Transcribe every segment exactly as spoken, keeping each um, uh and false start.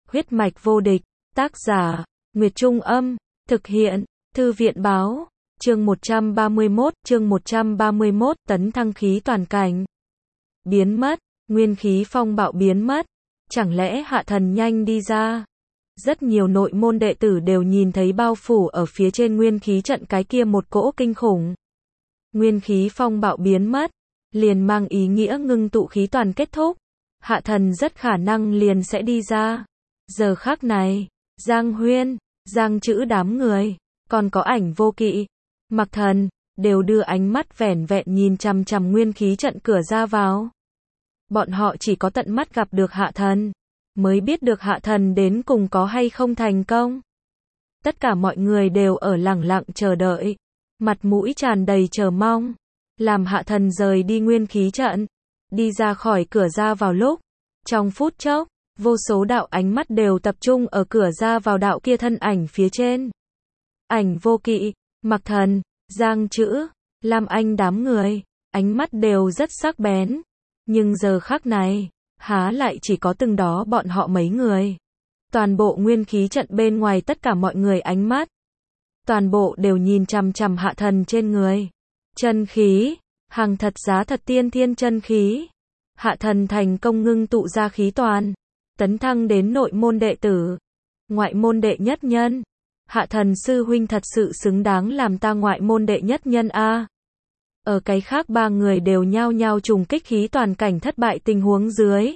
Huyết mạch vô địch, tác giả, Nguyệt Trung Âm, thực hiện, Thư viện Báo, chương một trăm ba mươi mốt, chương một trăm ba mươi mốt, tấn thăng khí toàn cảnh. Biến mất, nguyên khí phong bạo biến mất, chẳng lẽ hạ thần nhanh đi ra? Rất nhiều nội môn đệ tử đều nhìn thấy bao phủ ở phía trên nguyên khí trận cái kia một cỗ kinh khủng. Nguyên khí phong bạo biến mất, liền mang ý nghĩa ngưng tụ khí toàn kết thúc. Hạ thần rất khả năng liền sẽ đi ra. Giờ khắc này, Giang Huyên, Giang Chữ đám người, còn có Ảnh Vô Kỵ, Mặc Thần, đều đưa ánh mắt vẻn vẹn nhìn chằm chằm nguyên khí trận cửa ra vào. Bọn họ chỉ có tận mắt gặp được hạ thần, mới biết được hạ thần đến cùng có hay không thành công. Tất cả mọi người đều ở lẳng lặng chờ đợi, mặt mũi tràn đầy chờ mong, làm hạ thần rời đi nguyên khí trận, đi ra khỏi cửa ra vào lúc. Trong phút chốc, vô số đạo ánh mắt đều tập trung ở cửa ra vào đạo kia thân ảnh phía trên. Ảnh Vô Kỵ, Mặc Thần, Giang Chữ, Lam Anh đám người, ánh mắt đều rất sắc bén. Nhưng giờ khắc này, há lại chỉ có từng đó bọn họ mấy người. Toàn bộ nguyên khí trận bên ngoài tất cả mọi người ánh mắt. Toàn bộ đều nhìn chằm chằm hạ thần trên người. Chân khí, hàng thật giá thật tiên thiên chân khí. Hạ thần thành công ngưng tụ ra khí toàn. Tấn thăng đến nội môn đệ tử. Ngoại môn đệ nhất nhân. Hạ thần sư huynh thật sự xứng đáng làm ta ngoại môn đệ nhất nhân a. Ở cái khác ba người đều nhao nhao trùng kích khí toàn cảnh thất bại tình huống dưới.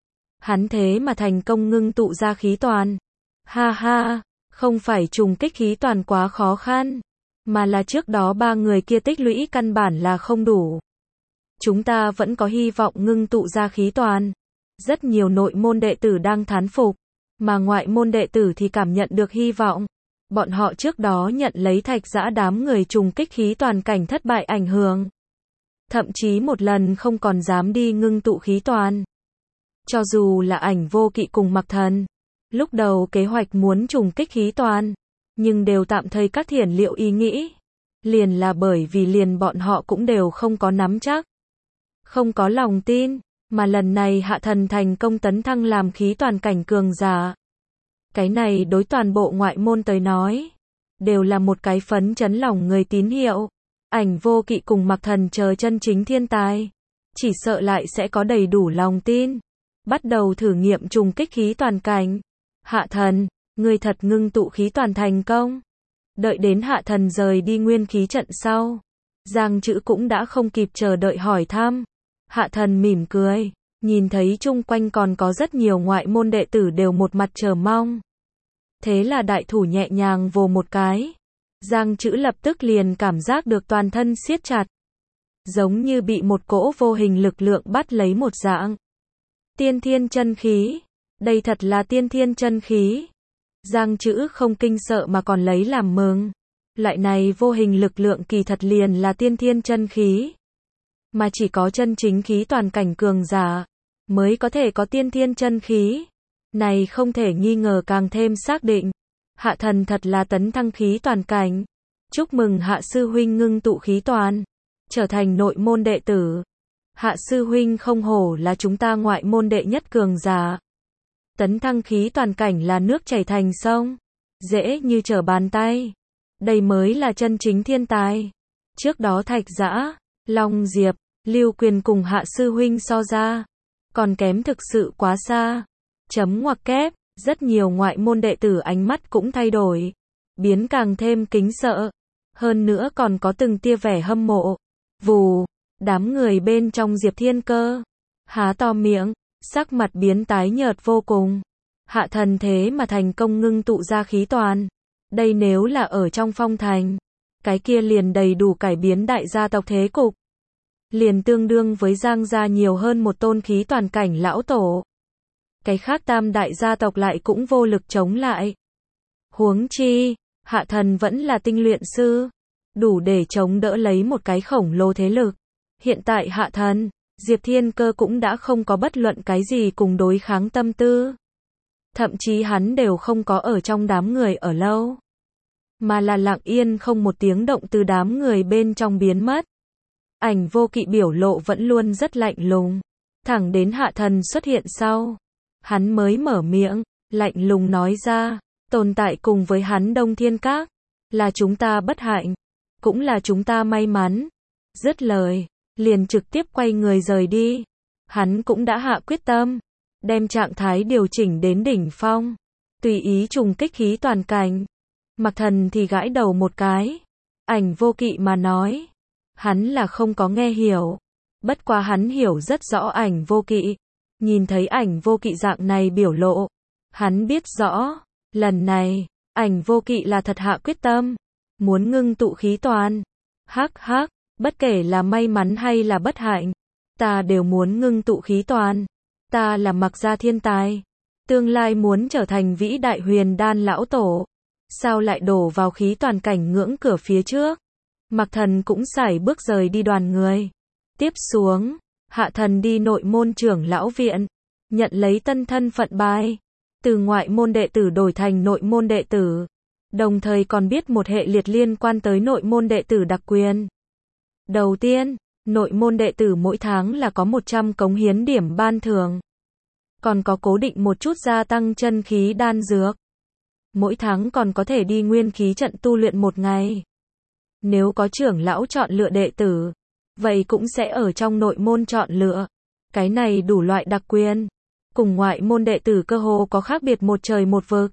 Hắn thế mà thành công ngưng tụ ra khí toàn. Ha ha, không phải trùng kích khí toàn quá khó khăn, mà là trước đó ba người kia tích lũy căn bản là không đủ. Chúng ta vẫn có hy vọng ngưng tụ ra khí toàn. Rất nhiều nội môn đệ tử đang thán phục, mà ngoại môn đệ tử thì cảm nhận được hy vọng. Bọn họ trước đó nhận lấy Thạch Giã đám người trùng kích khí toàn cảnh thất bại ảnh hưởng. Thậm chí một lần không còn dám đi ngưng tụ khí toàn. Cho dù là Ảnh Vô Kỵ cùng Mặc Thần, lúc đầu kế hoạch muốn trùng kích khí toàn, nhưng đều tạm thời các thiển liệu ý nghĩ. Liền là bởi vì liền bọn họ cũng đều không có nắm chắc, không có lòng tin, mà lần này hạ thần thành công tấn thăng làm khí toàn cảnh cường giả. Cái này đối toàn bộ ngoại môn tới nói, đều là một cái phấn chấn lòng người tín hiệu. Ảnh Vô Kỵ cùng Mặc Thần chờ chân chính thiên tài, chỉ sợ lại sẽ có đầy đủ lòng tin, bắt đầu thử nghiệm trùng kích khí toàn cảnh. Hạ thần, ngươi thật ngưng tụ khí toàn thành công. Đợi đến hạ thần rời đi nguyên khí trận sau, Giang Chữ cũng đã không kịp chờ đợi hỏi thăm. Hạ thần mỉm cười, nhìn thấy chung quanh còn có rất nhiều ngoại môn đệ tử đều một mặt chờ mong. Thế là đại thủ nhẹ nhàng vồ một cái. Giang Chữ lập tức liền cảm giác được toàn thân siết chặt. Giống như bị một cỗ vô hình lực lượng bắt lấy một dạng. Tiên thiên chân khí. Đây thật là tiên thiên chân khí. Giang Chữ không kinh sợ mà còn lấy làm mừng. Loại này vô hình lực lượng kỳ thật liền là tiên thiên chân khí. Mà chỉ có chân chính khí toàn cảnh cường giả mới có thể có tiên thiên chân khí. Này không thể nghi ngờ càng thêm xác định. Hạ thần thật là tấn thăng khí toàn cảnh. Chúc mừng hạ sư huynh ngưng tụ khí toàn, trở thành nội môn đệ tử. Hạ sư huynh không hổ là chúng ta ngoại môn đệ nhất cường giả. Tấn thăng khí toàn cảnh là nước chảy thành sông, dễ như trở bàn tay. Đây mới là chân chính thiên tài. Trước đó Thạch Giã, Long Diệp, Lưu Quyền cùng hạ sư huynh so ra, còn kém thực sự quá xa. Chấm ngoặc kép, rất nhiều ngoại môn đệ tử ánh mắt cũng thay đổi, biến càng thêm kính sợ. Hơn nữa còn có từng tia vẻ hâm mộ. Vù, đám người bên trong Diệp Thiên Cơ há to miệng, sắc mặt biến tái nhợt vô cùng. Hạ thần thế mà thành công ngưng tụ ra khí toàn. Đây nếu là ở trong phong thành, cái kia liền đầy đủ cải biến đại gia tộc thế cục. Liền tương đương với Giang gia nhiều hơn một tôn khí toàn cảnh lão tổ. Cái khác tam đại gia tộc lại cũng vô lực chống lại. Huống chi, hạ thần vẫn là tinh luyện sư, đủ để chống đỡ lấy một cái khổng lồ thế lực. Hiện tại hạ thần, Diệp Thiên Cơ cũng đã không có bất luận cái gì cùng đối kháng tâm tư. Thậm chí hắn đều không có ở trong đám người ở lâu, mà là lặng yên không một tiếng động từ đám người bên trong biến mất. Ảnh Vô Kỵ biểu lộ vẫn luôn rất lạnh lùng, thẳng đến hạ thần xuất hiện sau, hắn mới mở miệng. lạnh lùng nói ra, tồn tại cùng với hắn Đông Thiên Các, là chúng ta bất hạnh, cũng là chúng ta may mắn. Dứt lời, liền trực tiếp quay người rời đi. Hắn cũng đã hạ quyết tâm, đem trạng thái điều chỉnh đến đỉnh phong, tùy ý trùng kích khí toàn cảnh. Mặc Thần thì gãi đầu một cái. Ảnh Vô Kỵ mà nói, hắn là không có nghe hiểu. Bất quá hắn hiểu rất rõ Ảnh Vô Kỵ. Nhìn thấy Ảnh Vô Kỵ dạng này biểu lộ, hắn biết rõ, lần này, Ảnh Vô Kỵ là thật hạ quyết tâm, muốn ngưng tụ khí toàn. Hắc hắc, bất kể là may mắn hay là bất hạnh, ta đều muốn ngưng tụ khí toàn. Ta là Mặc gia thiên tài, tương lai muốn trở thành vĩ đại huyền đan lão tổ, sao lại đổ vào khí toàn cảnh ngưỡng cửa phía trước. Mặc Thần cũng sải bước rời đi đoàn người. Tiếp xuống, Hạ Thần đi nội môn trưởng lão viện, nhận lấy tân thân phận bài, từ ngoại môn đệ tử đổi thành nội môn đệ tử, đồng thời còn biết một hệ liệt liên quan tới nội môn đệ tử đặc quyền. Đầu tiên, nội môn đệ tử mỗi tháng là có một trăm cống hiến điểm ban thưởng, còn có cố định một chút gia tăng chân khí đan dược. Mỗi tháng còn có thể đi nguyên khí trận tu luyện một ngày. Nếu có trưởng lão chọn lựa đệ tử, vậy cũng sẽ ở trong nội môn chọn lựa. Cái này đủ loại đặc quyền, cùng ngoại môn đệ tử cơ hồ có khác biệt một trời một vực.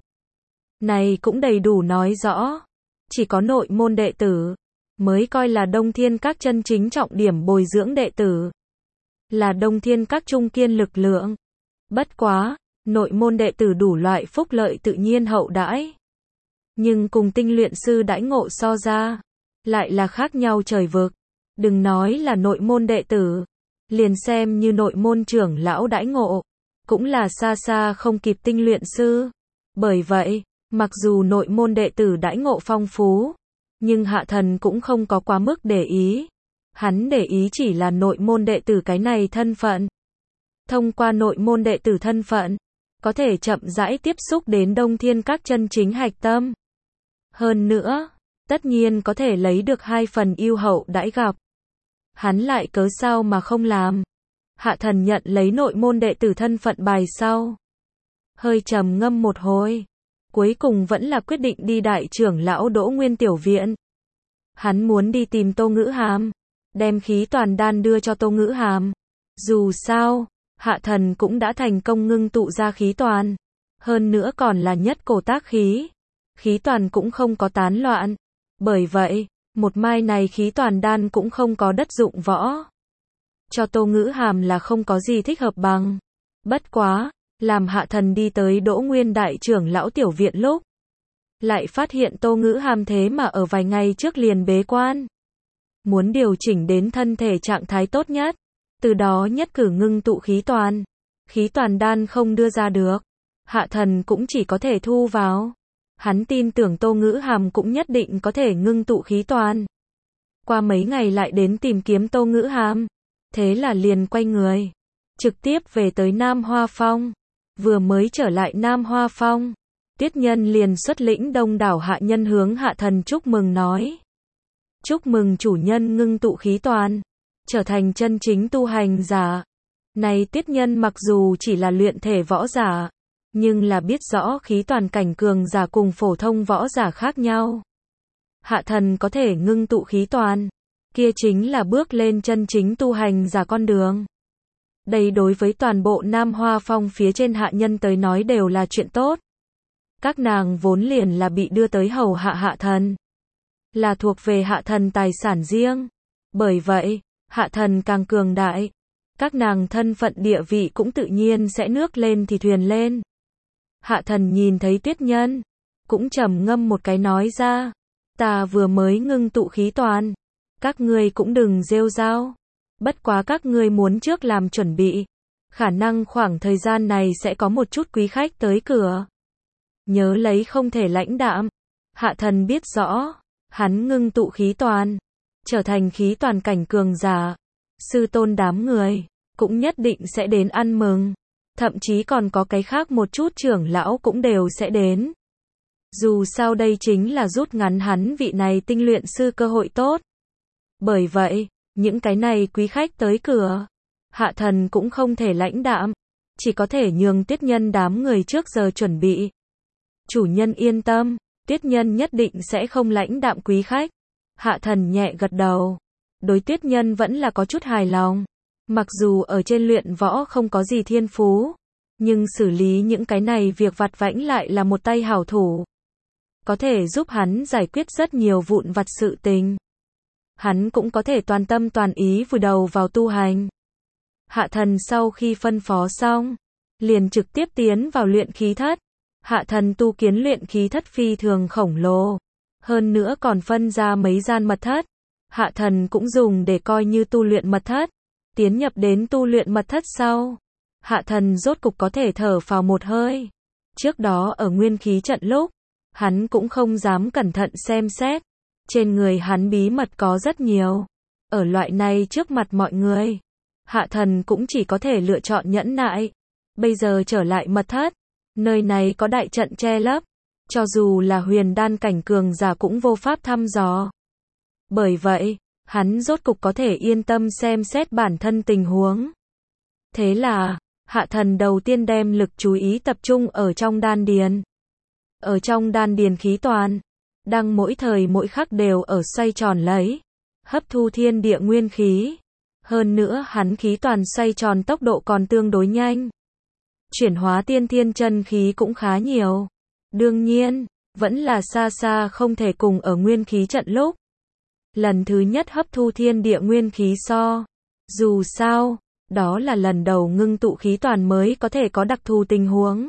Này cũng đầy đủ nói rõ, chỉ có nội môn đệ tử mới coi là Đông Thiên Các chân chính trọng điểm bồi dưỡng đệ tử, là Đông Thiên Các trung kiên lực lượng. Bất quá, nội môn đệ tử đủ loại phúc lợi tự nhiên hậu đãi, nhưng cùng tinh luyện sư đãi ngộ so ra, lại là khác nhau trời vực. Đừng nói là nội môn đệ tử, liền xem như nội môn trưởng lão đãi ngộ, cũng là xa xa không kịp tinh luyện sư. Bởi vậy, mặc dù nội môn đệ tử đãi ngộ phong phú, nhưng Hạ Thần cũng không có quá mức để ý. Hắn để ý chỉ là nội môn đệ tử cái này thân phận. Thông qua nội môn đệ tử thân phận, có thể chậm rãi tiếp xúc đến Đông Thiên Các chân chính hạch tâm. Hơn nữa, tất nhiên có thể lấy được hai phần ưu hậu đãi gặp. Hắn lại cớ sao mà không làm. Hạ Thần nhận lấy nội môn đệ tử thân phận bài sau, hơi trầm ngâm một hồi, cuối cùng vẫn là quyết định đi đại trưởng lão Đỗ Nguyên tiểu viện. Hắn muốn đi tìm Tô Ngữ Hàm, đem khí toàn đan đưa cho Tô Ngữ Hàm. Dù sao, Hạ Thần cũng đã thành công ngưng tụ ra khí toàn, hơn nữa còn là nhất cổ tác khí. Khí toàn cũng không có tán loạn. Bởi vậy, một mai này khí toàn đan cũng không có đất dụng võ. Cho Tô Ngữ Hàm là không có gì thích hợp bằng. Bất quá, làm Hạ Thần đi tới Đỗ Nguyên đại trưởng lão tiểu viện lúc, lại phát hiện Tô Ngữ Hàm thế mà ở vài ngày trước liền bế quan. Muốn điều chỉnh đến thân thể trạng thái tốt nhất, từ đó nhất cử ngưng tụ khí toàn. Khí toàn đan không đưa ra được, Hạ Thần cũng chỉ có thể thu vào. Hắn tin tưởng Tô Ngữ Hàm cũng nhất định có thể ngưng tụ khí toàn. Qua mấy ngày lại đến tìm kiếm Tô Ngữ Hàm, thế là liền quay người, trực tiếp về tới Nam Hoa Phong. Vừa mới trở lại Nam Hoa Phong, Tuyết Nhân liền xuất lĩnh đông đảo hạ nhân hướng Hạ Thần chúc mừng nói. Chúc mừng chủ nhân ngưng tụ khí toàn, trở thành chân chính tu hành giả. Này Tuyết Nhân mặc dù chỉ là luyện thể võ giả, nhưng là biết rõ khí toàn cảnh cường giả cùng phổ thông võ giả khác nhau. Hạ Thần có thể ngưng tụ khí toàn, kia chính là bước lên chân chính tu hành giả con đường. Đây đối với toàn bộ Nam Hoa Phong phía trên hạ nhân tới nói đều là chuyện tốt. Các nàng vốn liền là bị đưa tới hầu hạ Hạ Thần, là thuộc về Hạ Thần tài sản riêng. Bởi vậy, Hạ Thần càng cường đại, các nàng thân phận địa vị cũng tự nhiên sẽ nước lên thì thuyền lên. Hạ Thần nhìn thấy Tuyết Nhân, cũng trầm ngâm một cái nói ra, ta vừa mới ngưng tụ khí toàn, các ngươi cũng đừng rêu rao. Bất quá các ngươi muốn trước làm chuẩn bị, khả năng khoảng thời gian này sẽ có một chút quý khách tới cửa. Nhớ lấy không thể lãnh đạm. Hạ Thần biết rõ, hắn ngưng tụ khí toàn, trở thành khí toàn cảnh cường giả, sư tôn đám người cũng nhất định sẽ đến ăn mừng. Thậm chí còn có cái khác một chút trưởng lão cũng đều sẽ đến. Dù sao đây chính là rút ngắn hắn vị này tinh luyện sư cơ hội tốt. Bởi vậy, những cái này quý khách tới cửa, Hạ Thần cũng không thể lãnh đạm. chỉ có thể nhường Tuyết Nhân đám người trước giờ chuẩn bị. Chủ nhân yên tâm, Tuyết Nhân nhất định sẽ không lãnh đạm quý khách. Hạ thần nhẹ gật đầu. Đối Tuyết Nhân vẫn là có chút hài lòng. Mặc dù ở trên luyện võ không có gì thiên phú, nhưng xử lý những cái này việc vặt vãnh lại là một tay hảo thủ. Có thể giúp hắn giải quyết rất nhiều vụn vặt sự tình. Hắn cũng có thể toàn tâm toàn ý vùi đầu vào tu hành. Hạ thần sau khi phân phó xong, liền trực tiếp tiến vào luyện khí thất. Hạ thần tu kiến luyện khí thất phi thường khổng lồ. Hơn nữa còn phân ra mấy gian mật thất. Hạ thần cũng dùng để coi như tu luyện mật thất. Tiến nhập đến tu luyện mật thất sau, hạ thần rốt cục có thể thở phào một hơi. Trước đó ở nguyên khí trận lúc, hắn cũng không dám cẩn thận xem xét. Trên người hắn bí mật có rất nhiều. Ở loại này trước mặt mọi người, hạ thần cũng chỉ có thể lựa chọn nhẫn nại. Bây giờ trở lại mật thất, nơi này có đại trận che lấp, cho dù là huyền đan cảnh cường giả cũng vô pháp thăm dò. Bởi vậy, hắn rốt cục có thể yên tâm xem xét bản thân tình huống. Thế là, hạ thần đầu tiên đem lực chú ý tập trung ở trong đan điền. Ở trong đan điền khí toàn, đang mỗi thời mỗi khắc đều ở xoay tròn lấy, hấp thu thiên địa nguyên khí. Hơn nữa hắn khí toàn xoay tròn tốc độ còn tương đối nhanh. Chuyển hóa tiên thiên chân khí cũng khá nhiều. Đương nhiên, vẫn là xa xa không thể cùng ở nguyên khí trận lúc. Lần thứ nhất hấp thu thiên địa nguyên khí so. Dù sao, đó là lần đầu ngưng tụ khí toàn mới có thể có đặc thù tình huống.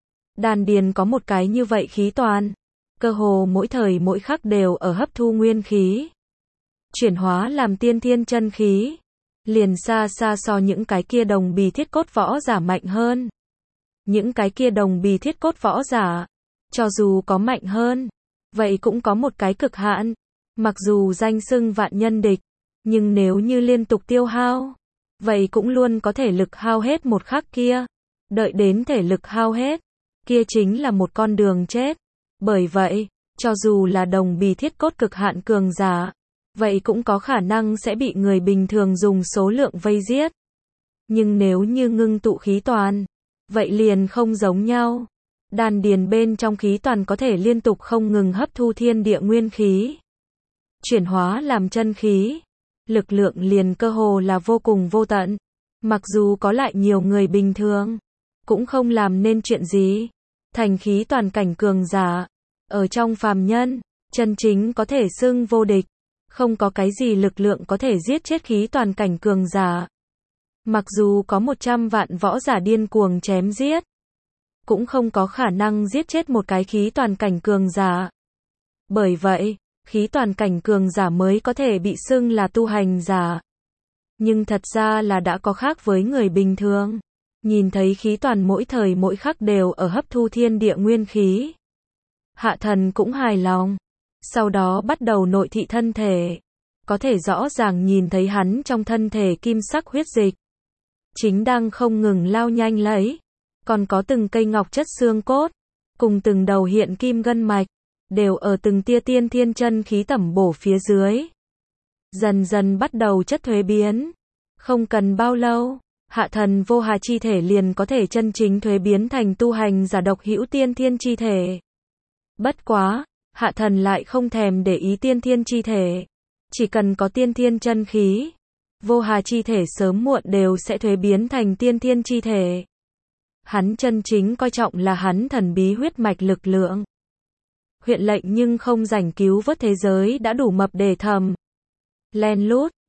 Đan điền có một cái như vậy khí toàn, cơ hồ mỗi thời mỗi khắc đều ở hấp thu nguyên khí. Chuyển hóa làm tiên thiên chân khí, liền xa xa so những cái kia đồng bì thiết cốt võ giả mạnh hơn. Những cái kia đồng bì thiết cốt võ giả, cho dù có mạnh hơn, vậy cũng có một cái cực hạn. Mặc dù danh xưng vạn nhân địch, nhưng nếu như liên tục tiêu hao, vậy cũng luôn có thể lực hao hết một khắc kia. Đợi đến thể lực hao hết, kia chính là một con đường chết. Bởi vậy, cho dù là đồng bì thiết cốt cực hạn cường giả, vậy cũng có khả năng sẽ bị người bình thường dùng số lượng vây giết. Nhưng nếu như ngưng tụ khí toàn, vậy liền không giống nhau. Đan điền bên trong khí toàn có thể liên tục không ngừng hấp thu thiên địa nguyên khí, chuyển hóa làm chân khí. Lực lượng liền cơ hồ là vô cùng vô tận. Mặc dù có lại nhiều người bình thường, cũng không làm nên chuyện gì. Thành khí toàn cảnh cường giả, ở trong phàm nhân, chân chính có thể xưng vô địch. Không có cái gì lực lượng có thể giết chết khí toàn cảnh cường giả. Mặc dù có một trăm vạn võ giả điên cuồng chém giết, cũng không có khả năng giết chết một cái khí toàn cảnh cường giả. Bởi vậy, khí toàn cảnh cường giả mới có thể bị xưng là tu hành giả. Nhưng thật ra là đã có khác với người bình thường. Nhìn thấy khí toàn mỗi thời mỗi khắc đều ở hấp thu thiên địa nguyên khí. Hạ thần cũng hài lòng. Sau đó bắt đầu nội thị thân thể. Có thể rõ ràng nhìn thấy hắn trong thân thể kim sắc huyết dịch chính đang không ngừng lao nhanh lấy. Còn có từng cây ngọc chất xương cốt, cùng từng đầu hiện kim gân mạch, đều ở từng tia tiên thiên chân khí tẩm bổ phía dưới. Dần dần bắt đầu chất thuế biến. Không cần bao lâu, hạ thần vô hà chi thể liền có thể chân chính thuế biến thành tu hành giả độc hữu tiên thiên chi thể. Bất quá, hạ thần lại không thèm để ý tiên thiên chi thể. Chỉ cần có tiên thiên chân khí, vô hà chi thể sớm muộn đều sẽ thuế biến thành tiên thiên chi thể. Hắn chân chính coi trọng là hắn thần bí huyết mạch lực lượng. Huyện lệnh nhưng không rảnh cứu vớt thế giới đã đủ mập để thầm. Len lút,